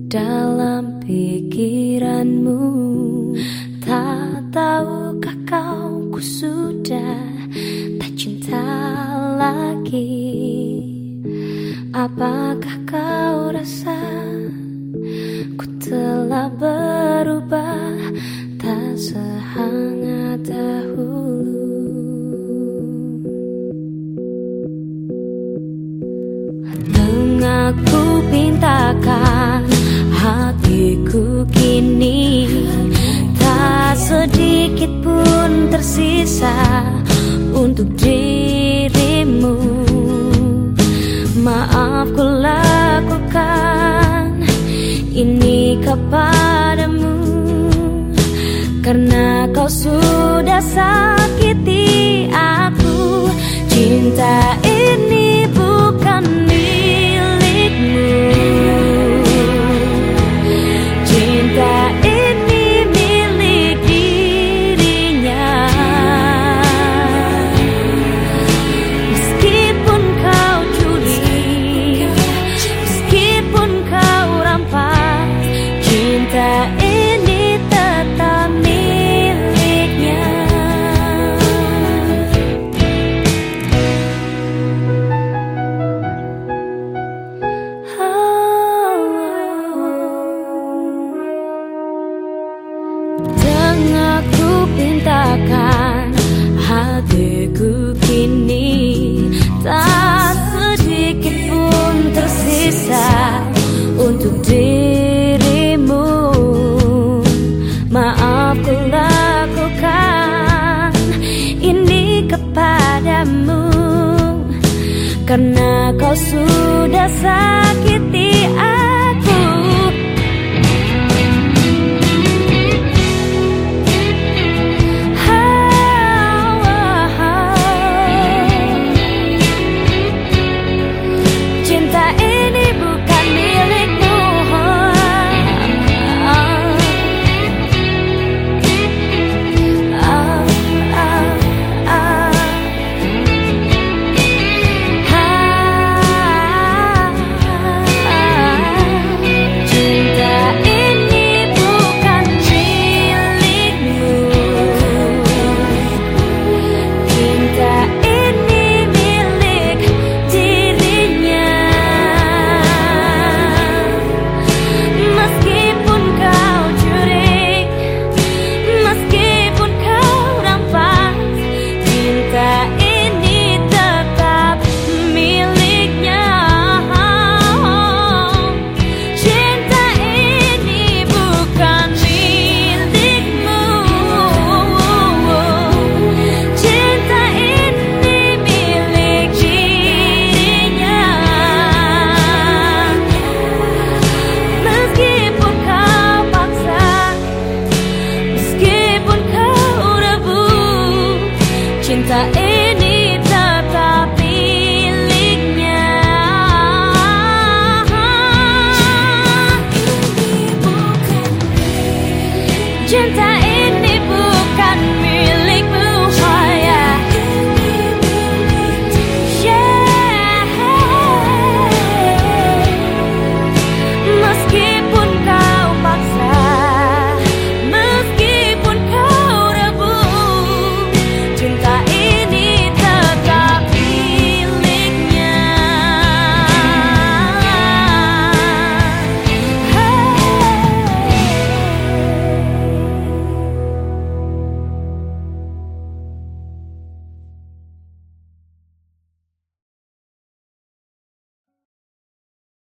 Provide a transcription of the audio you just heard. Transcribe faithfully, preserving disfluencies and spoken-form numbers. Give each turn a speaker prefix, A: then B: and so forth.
A: dalam pikiranmu. Tak tahukah kau, ku sudah tak cinta lagi. Apakah kau rasa ku telah berubah, tak sehangat dahulu. Tengah ku pintakan hatiku kini, tak sedikit pun tersisa untuk dirimu. Maaf ku lakukan ini kepadamu, karena kau sudah sakiti aku. Cinta ini bukan milikmu, cinta ini milik dirinya. Meskipun kau curi, meskipun kau rampas, cinta ini tetap miliknya. Tengah ku pintakan hatiku kini, tak sedikit pun tersisa untuk dirimu. Maaf ku lakukan ini kepadamu, karena kau sudah sakiti aku. Cinta